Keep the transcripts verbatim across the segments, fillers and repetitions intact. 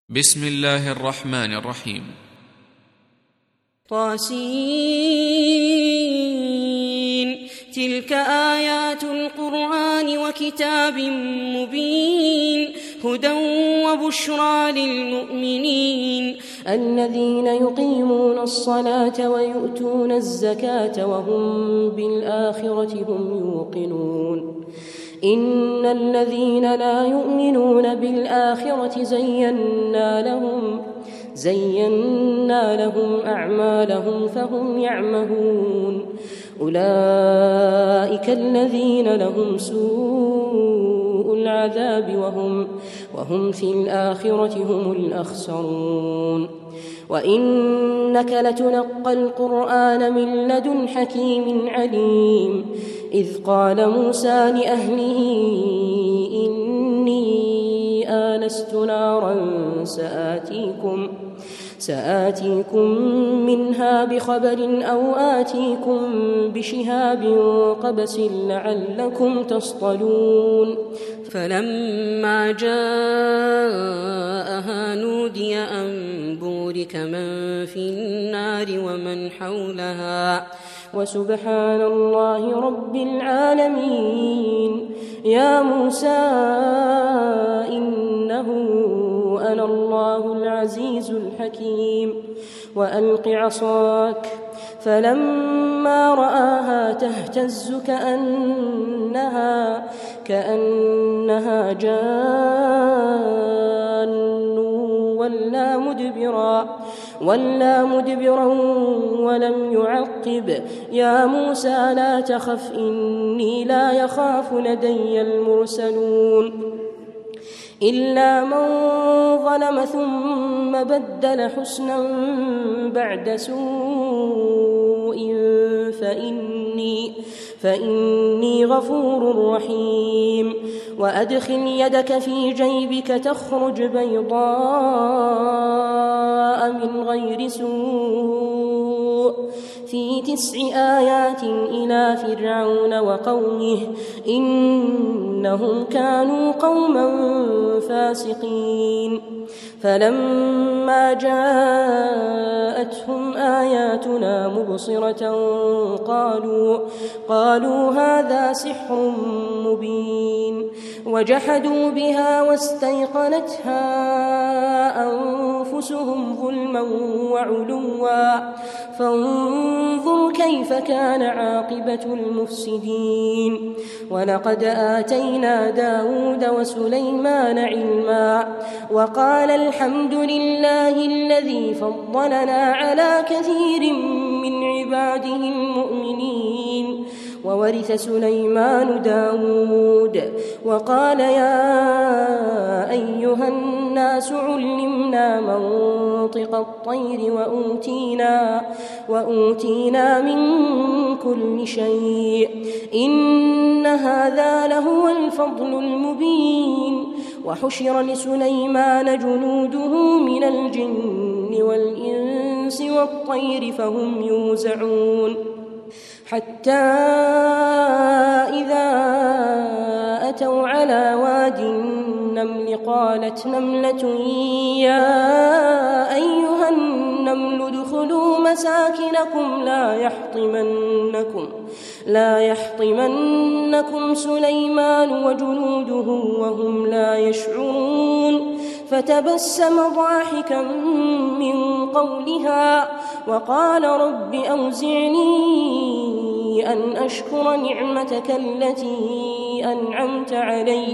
بسم الله الرحمن الرحيم. طاسين. تلك آيات القرآن وكتاب مبين هدى وبشرى للمؤمنين الذين يقيمون الصلاة ويؤتون الزكاة وهم بالآخرة هم يوقنون إن الذين لا يؤمنون بالآخرة زينا لهم زينا لهم أعمالهم فهم يعمهون أولئك الذين لهم سوء العذاب وهم, وهم في الآخرة هم الأخسرون وإنك لتلقى القرآن من لدن حكيم عليم إذ قال موسى لأهله إني آنست نارا سآتيكم سآتيكم منها بخبر أو آتيكم بشهاب قبس لعلكم تصطلون فلما جاءها نودي أن بورك من في النار ومن حولها وسبحان الله رب العالمين يا موسى إنه أنا الله العزيز الحكيم وألق عصاك فلما رآها تهتز كأنها كأنها جان ولا مدبرا ولا مدبرا ولم يعقب يا موسى لا تخف إني لا يخاف لدي المرسلون إلا من ظلم ثم بدل حسنا بعد سوء فإني, فإني غفور رحيم وأدخل يدك في جيبك تخرج بيضاء من غير سوء في تسع آيات إلى فرعون وقومه إنهم كانوا قوما فاسقين فلما جاءتهم آياتنا مبصرة قالوا, قالوا هذا سحر مبين وجحدوا بها واستيقنتها أنفسهم ظلما وعلوا فانظر كيف كان عاقبة المفسدين ولقد آتينا داود وسليمان علما وقال الحمد لله الذي فضلنا على كثير من عباده المؤمنين وورث سليمان داود وقال يا أيها الناس علمنا منطق الطير وأوتينا, وأوتينا من كل شيء إن هذا لهو الفضل المبين وحشر لسليمان جنوده من الجن والإنس والطير فهم يوزعون حتى إذا أتوا على واد النمل قالت نملة يا أيها النمل ادخلوا مساكنكم لا يحطمنكم لا يحطمنكم سليمان وجنوده وهم لا يشعرون فتبسم ضاحكا من قولها وقال رب أوزعني أن أشكر نعمتك التي أنعمت علي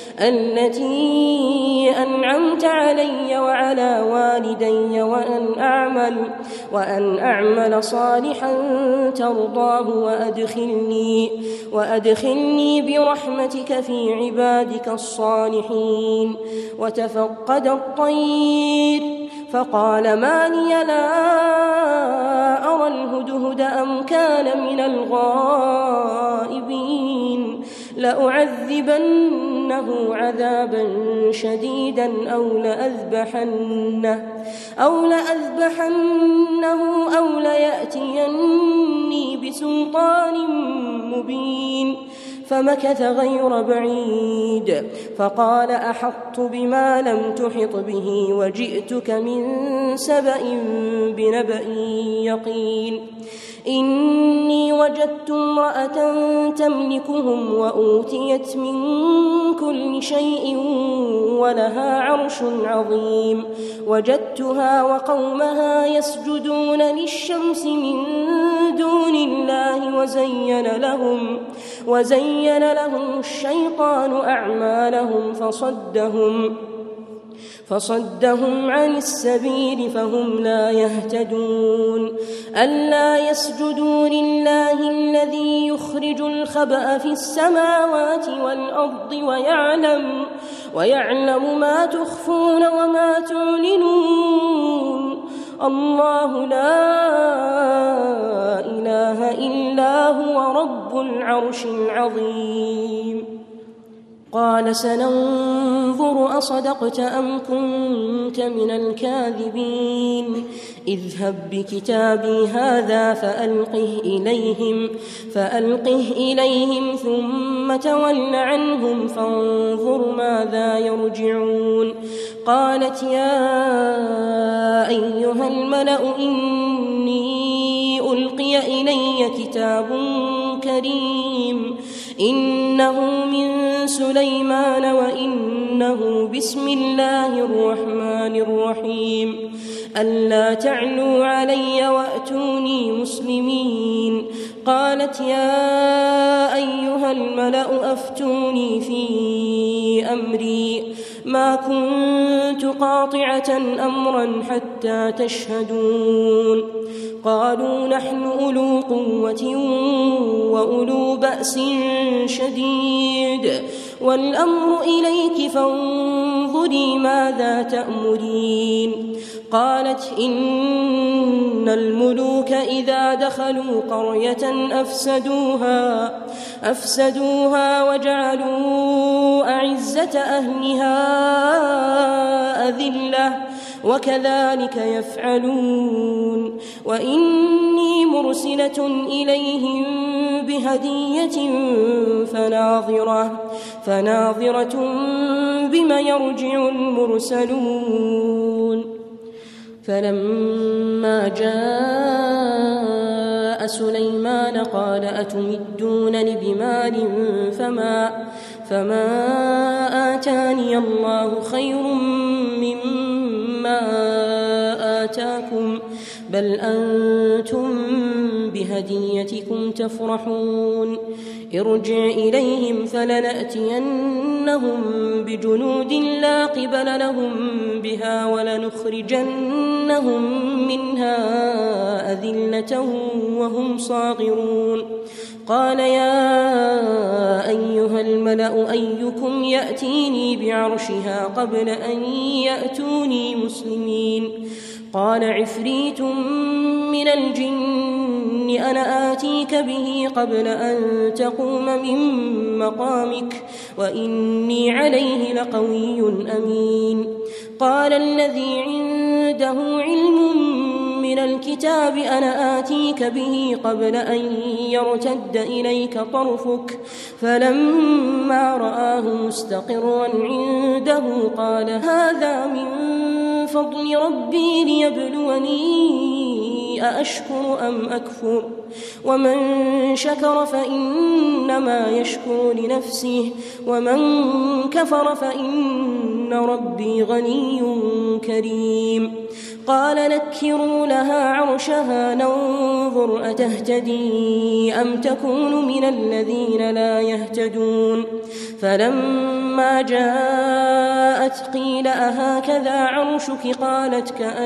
التي أنعمت علي وعلى والدي وأن أعمل وأن أعمل صالحا ترضاه وأدخلني وأدخلني برحمتك في عبادك الصالحين وتفقد الطير فقال ما لي لا أرى الهدهد أم كان من الغائبين لأعذبنه عذابا شديدا أو لأذبحنه أو لأذبحنه أو ليأتيني بسلطان مبين فمكث غير بعيد فقال أحطت بما لم تحط به وجئتك من سبأ بنبأ يقين إني وجدت امرأة تملكهم وأوتيت من كل شيء ولها عرش عظيم وجدتها وقومها يسجدون للشمس من دون الله وزين لهم وزين لهم الشيطان أعمالهم فصدهم فصدهم عن السبيل فهم لا يهتدون ألا يسجدوا لله الذي يخرج الخبأ في السماوات والأرض ويعلم, ويعلم ما تخفون وما تعلنون الله لا إله إلا هو رب العرش العظيم قال سننظر أصدقت أم كنت من الكاذبين اذهب بكتابي هذا فألقه إليهم, فألقه إليهم ثم تول عنهم فانظر ماذا يرجعون قالت يا أيها الملأ إني ألقي إلي كتاب كريم إنه من سليمان وإنه بسم الله الرحمن الرحيم ألا تعلوا علي وأتوني مسلمين قالت يا أيها الملأ أفتوني في أمري ما كنت قاطعة أمرا حتى تشهدون قالوا نحن أولو قوة وأولو بأس شديد والأمر إليك فانظري ماذا تأمرين قالت إن الملوك إذا دخلوا قرية أفسدوها أفسدوها وجعلوا أعزة أهلها أذلة وكذلك يفعلون وإني مرسلة إليهم بهدية فناظرة فناظرة بما يرجع المرسلون فلما جاء سليمان قال أتمدونني بمال فما, فما آتاني الله خير مما آتاكم بل أنتم بهديتكم تفرحون ارجع إليهم فلنأتينهم بجنود لا قبل لهم بها ولنخرجنهم منها أذلة وهم صاغرون قال يا أيها الملأ أيكم يأتيني بعرشها قبل أن يأتوني مسلمين قال عفريت من الجن أنا آتيك به قبل أن تقوم من مقامك وإني عليه لقوي أمين قال الذي عنده علم من الكتاب أنا آتيك به قبل أن يرتد إليك طرفك فلما رآه مستقرا عنده قال هذا من فضل ربي ليبلوني أأشكر أم أكفر ومن شكر فإنما يشكر لنفسه ومن كفر فإن ربي غني كريم قال نكروا لها عرشها ننظر أتهتدي أم تكون من الذين لا يهتدون فلما جاءت قيل أهكذا عرشك قالت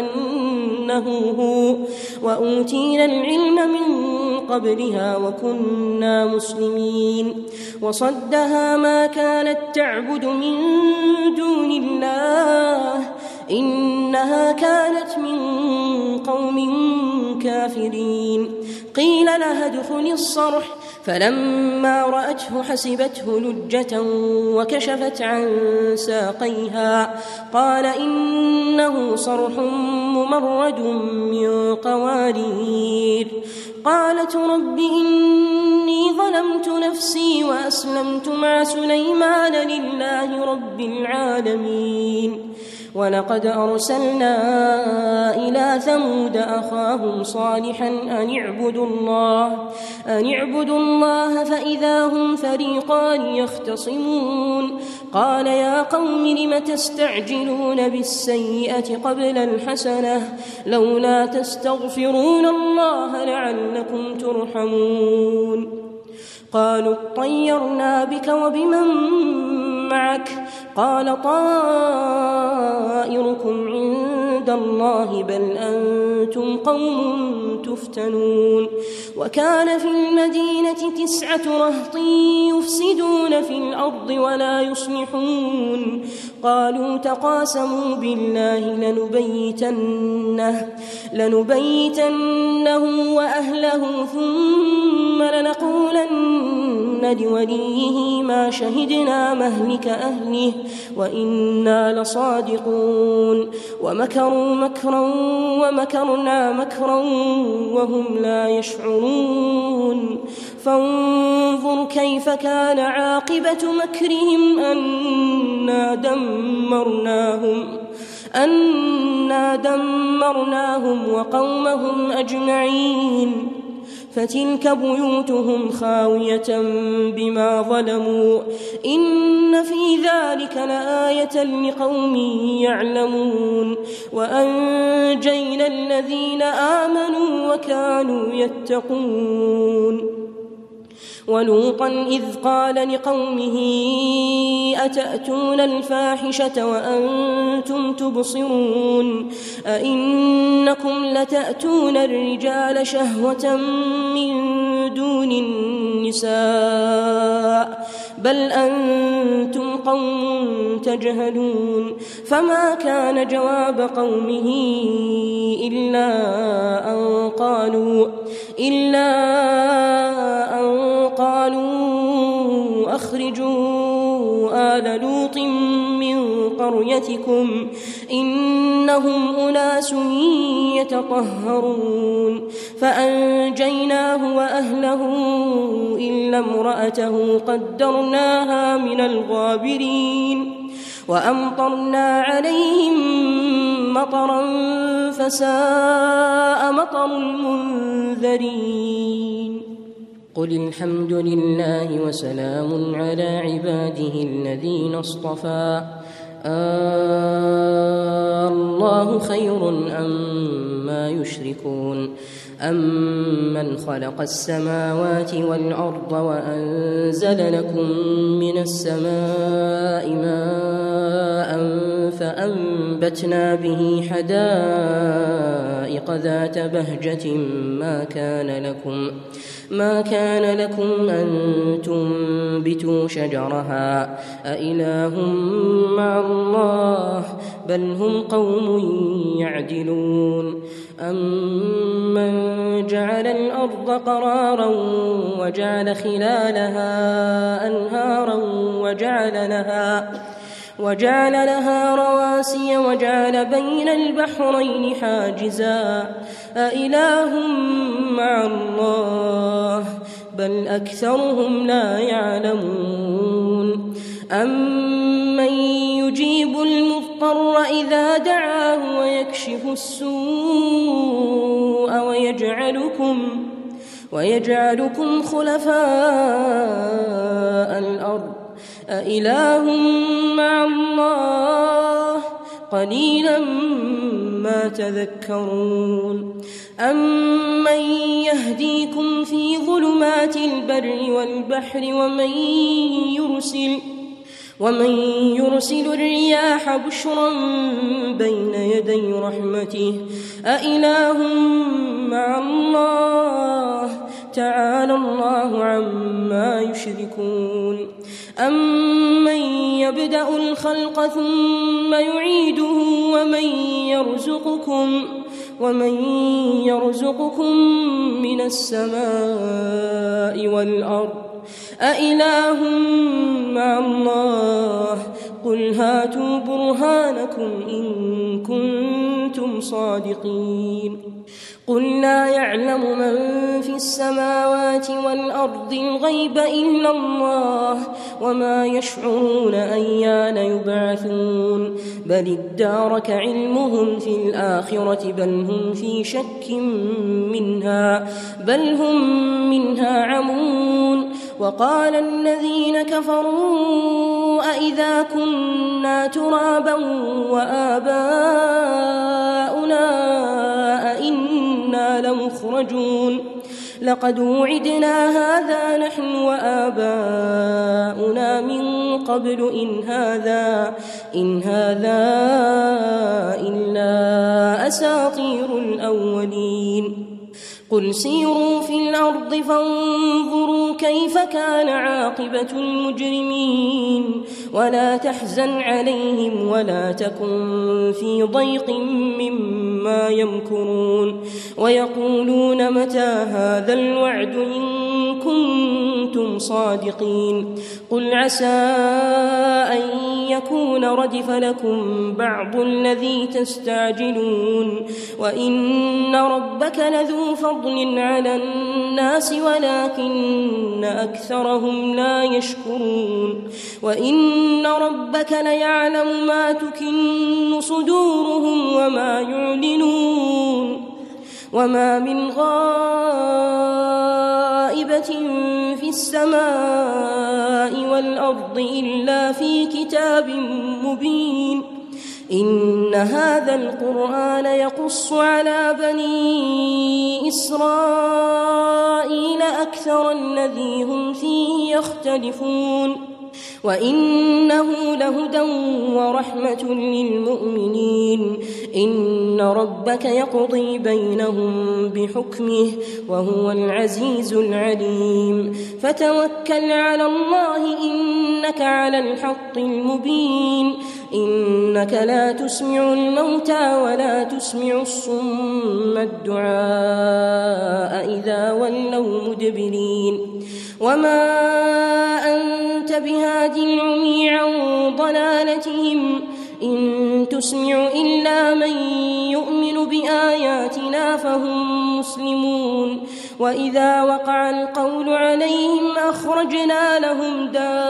كأنه هو وأوتينا العلم من قبلها وكنا مسلمين وصدها ما كانت تعبد من دون الله إنها كانت من قوم كافرين قيل لها ادخلي الصرح فلما رأته حسبته لجة وكشفت عن ساقيها قال إنه صرح ممرد من قوارير. قالت رب إني ظلمت نفسي وأسلمت مع سليمان لله رب العالمين. ولقد أرسلنا إلى ثمود أخاهم صالحا أن اعبدوا الله أن اعبدوا الله فإذا هم فريقان يختصمون. قال يا قوم لم تستعجلون بالسيئة قبل الحسنة لولا تستغفرون الله لعلكم ترحمون. قالوا اطيرنا بك وبمن معك قال طائركم عند الله بل أنتم قوم تفتنون. وكان في المدينة تسعة رهط يفسدون في الأرض ولا يصلحون. قالوا تقاسموا بالله لنبيتنه, لنبيتنه وأهله ثم لنقولن لوليه ما شهدنا مهلك أهله وإنا لصادقون. ومكروا مكرا ومكرنا مكرا وهم لا يشعرون. فانظر كيف كان عاقبة مكرهم أنا دمرناهم أنا دمرناهم وقومهم أجمعين. فتلك بيوتهم خاوية بما ظلموا إن في ذلك لآية لقوم يعلمون. وأنجينا الذين آمنوا وكانوا يتقون. ولوطا إذ قال لقومه أتأتون الفاحشة وأنتم تبصرون أئنكم لتأتون الرجال شهوة من دون النساء بل أنتم قوم تجهلون. فما كان جواب قومه إلا أن قالوا إلا أن قالوا أخرجوا آل لوط من قريتكم إنهم أناس يتطهرون. فأنجيناه وأهله إلا امرأته قدرناها من الغابرين. وأمطرنا عليهم مطرا فساء مطر المنذرين. قل الحمد لله وسلام على عباده الذين اصطفى آه الله خير أما يشركون. أمن خلق السماوات والأرض وأنزل لكم من السماء ماء فأنبتنا به حدائق ذات بهجة ما كان لكم ما كان لكم أن تنبتوا شجرها أإله مع الله بل هم قوم يعدلون. أمن جعل الأرض قرارا وجعل خلالها أنهارا وجعل لها وجعل لها رواسي وجعل بين البحرين حاجزا أإله مع الله بل أكثرهم لا يعلمون. أمن يجيب المضطر إذا دعاه ويكشف السوء ويجعلكم ويجعلكم خلفاء الأرض أإله مع الله قليلا ما تذكرون. أمن يهديكم في ظلمات البر والبحر ومن يرسل ومن يرسل الرياح بشرا بين يدي رحمته أإله مع الله تعالى الله عما يشركون. أمن يبدأ الخلق ثم يعيده ومن يرزقكم ومن يرزقكم من السماء والأرض أإله مع الله قل هاتوا برهانكم إن كنتم صادقين قل لا يعلم من في السماوات والأرض الغيب إلا الله وما يشعرون أيان يبعثون بل ادارك علمهم في الآخرة بل هم في شك منها بل هم منها عمون وقال الذين كفروا أإذا كنا ترابا وآباؤنا أئنا لمخرجون لقد وعدنا هذا نحن وآباؤنا من قبل إن هذا إن هذا إلا أساطير الأولين قل سيروا في الأرض فانظروا كيف كان عاقبة المجرمين ولا تحزن عليهم ولا تكن في ضيق مما يمكرون ويقولون متى هذا الوعد إن كنتم صادقين قل عسى أن يكون ردف لكم بعض الذي تستعجلون وإن ربك لذو فضل على الناس ولكن أكثرهم لا يشكرون وإن ربك ليعلم ما تكن صدورهم وما يعلنون وما من غائبة في السماء والأرض إلا في كتاب مبين إن هذا القرآن يقص على بني إسرائيل أكثر الذي هم فيه يختلفون وإنه لهدى ورحمة للمؤمنين إن ربك يقضي بينهم بحكمه وهو العزيز العليم فتوكل على الله إنك على الحق المبين إنك لا تسمع الموتى ولا تسمع الصم الدعاء إذا ولوا مدبرين وما أنت بهادي العمي عن ضلالتهم إن تسمع إلا من يؤمن بآياتنا فهم مسلمون وإذا وقع القول عليهم أخرجنا لهم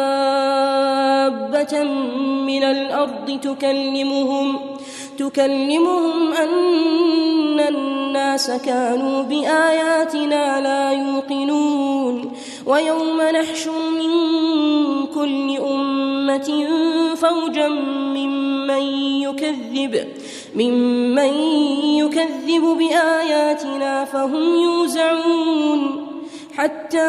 دابة من الأرض تكلمهم تكلمهم أن الناس كانوا بآياتنا لا يوقنون ويوم نحشر من كل أمة فوجا ممن يكذب ممن يكذب بآياتنا فهم يوزعون حتى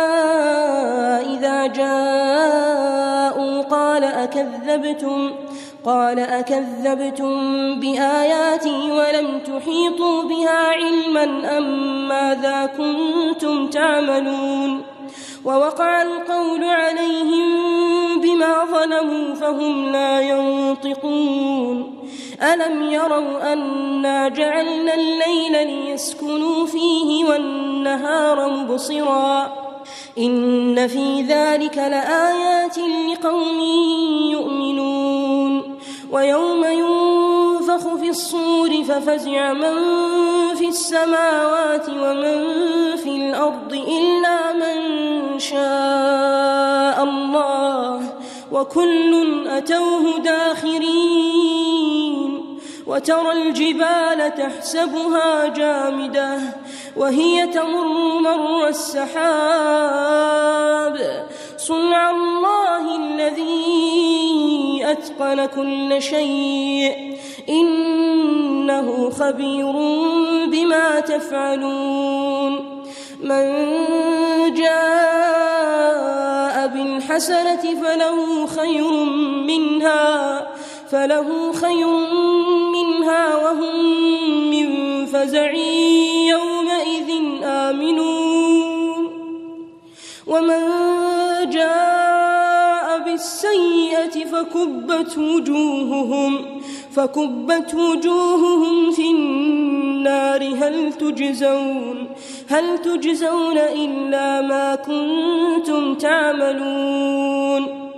إذا جاءوا قال أكذبتم قال أكذبتم بآياتي ولم تحيطوا بها علما أم ماذا كنتم تعملون ووقع القول عليهم بما ظلموا فهم لا ينطقون ألم يروا أنا جعلنا الليل ليسكنوا فيه والنهار مبصرا إن في ذلك لآيات لقوم يؤمنون ويوم ينفخ في الصور ففزع من في السماوات ومن في الأرض إلا من شاء الله وكل أتوه داخرين وترى الجبال تحسبها جامدة وهي تمر مر السحاب صنع الله الذي أتقن كل شيء إنه خبير بما تفعلون من جاء بالحسنة فله خير منها فله خير منها وهم من فزع يومئذ آمنون ومن جاء بالسيئة فكبت وجوههم فكبت وجوههم في النار النار هل تجزون هل تجزون إلا ما كنتم تعملون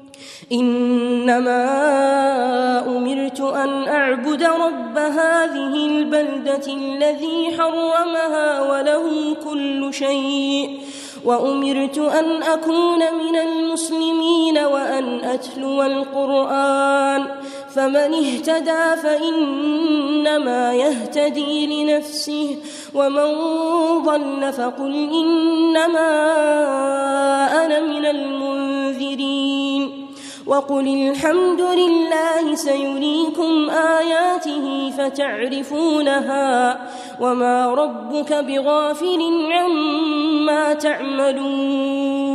إنما أمرت أن أعبد رب هذه البلدة الذي حرمها وله كل شيء وأمرت أن أكون من المسلمين وأن أتلو القرآن فمن اهتدى فإنما يهتدي لنفسه ومن ضل فقل إنما أنا من المنذرين وقل الحمد لله سيريكم آياته فتعرفونها وما ربك بغافل عما تعملون